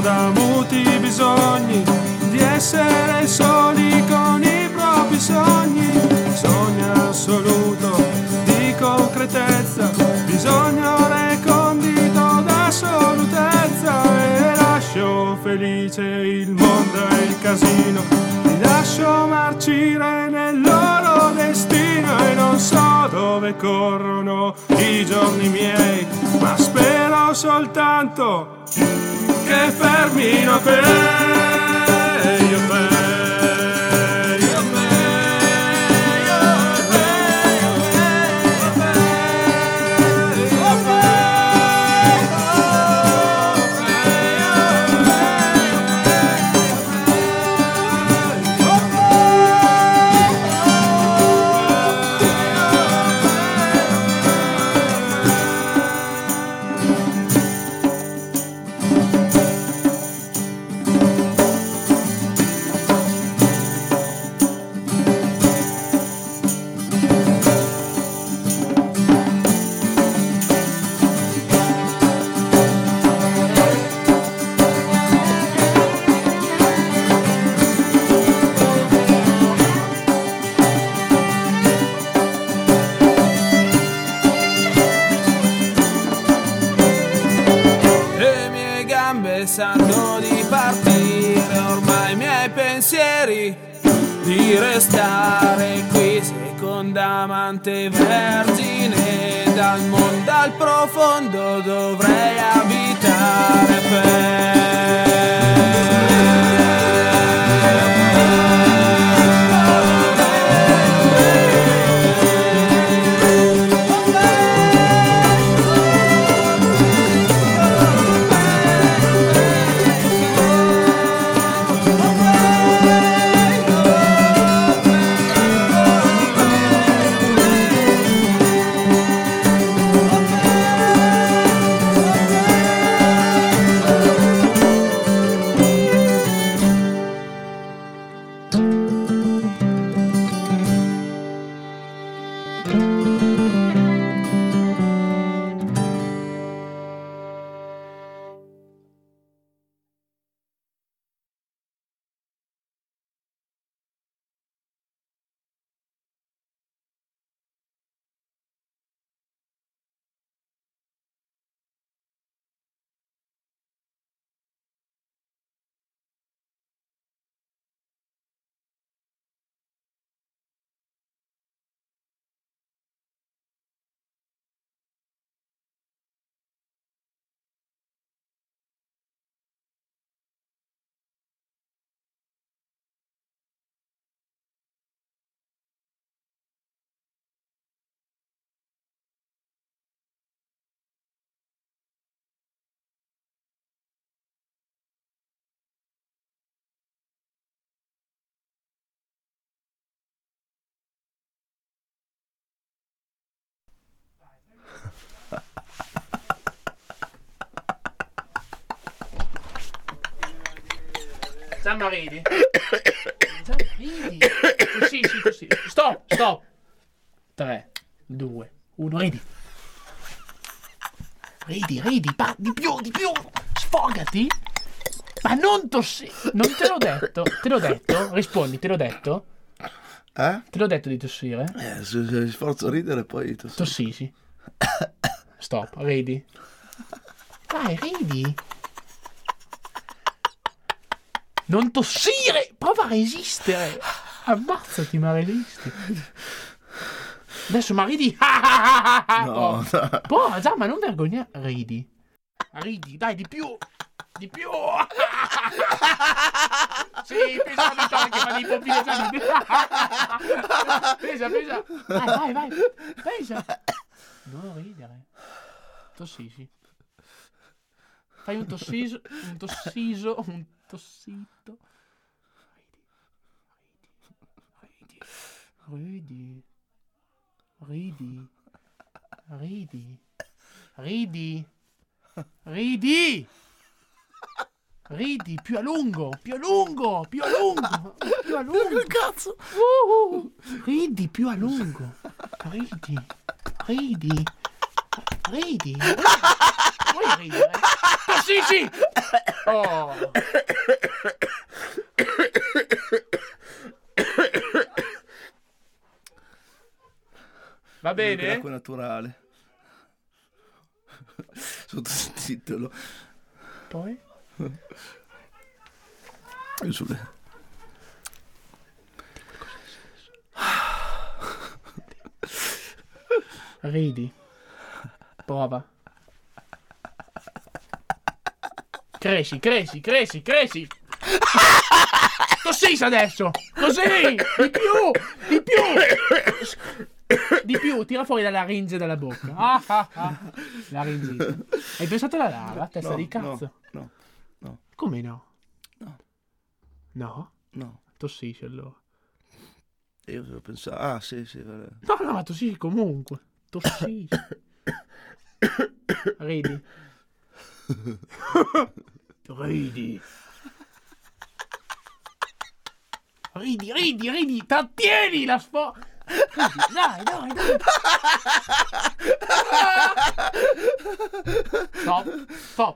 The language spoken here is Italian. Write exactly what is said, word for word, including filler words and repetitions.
da muti bisogni di essere soli con i propri sogni, bisogno assoluto di concretezza, bisogno recondito d'assolutezza, e lascio felice il mondo e il casino, li lascio marcire nel loro destino, e non so dove corrono i giorni miei, ma spero soltanto che fermino per io per sanno di partire, ormai i miei pensieri di restare qui, seconda amante vergine, dal mondo al profondo dovrei abitare per Giamma ridi? Giamma ridi? Sì, sì, sì. Stop, stop. tre, due, uno, ridi. Ridi, ridi, pa- di più, di più. Sfogati. Ma non tossi. Non te l'ho detto. Te l'ho detto? Rispondi, te l'ho detto? Eh? Te l'ho detto di tossire? Eh, se, se sforzo a ridere poi tossisci. Tossisci. Stop, ridi. Dai, ridi. Non tossire! Prova a resistere! Ammazzati, ma resisti. Adesso ma ridi. No, no. Prova, già, ma non vergogna. Ridi. Ridi, dai, di più. Di più. Sì, pesa di anche, fa dei pompini. Pesa, pesa. Vai, vai, vai. Pesa. Non ridere. Tossisci. Fai un tossiso, un tossiso, un tossito. Ridi, ridi, ridi, ridi, ridi, ridi, più a lungo, più a lungo, più a lungo, più a lungo. Cazzo! Uh, ridi più a lungo, ridi, ridi, ridi, ridi, puoi ridere. Tossisci! Oh. Va bene? L'acqua naturale. Sottotitolo. Poi? Sulle... Ridi. Prova. Cresci, cresci, cresci, cresci. Tossisci adesso. Così. Di più. Di più. Di più. Tira fuori la laringe dalla bocca. Ah, ah, ah. Laringite. Hai pensato alla lava? Testa No, di cazzo. no, no, no. Come no? No. No? No. Tossisci allora. Io devo pensare... Ah, sì, sì. Vabbè. No, no, ma tossisci comunque. Tossisci. Ridi. Ridi. Ridi, ridi, ridi. Trattieni la sfo... Dai, dai, dai. Stop. Stop.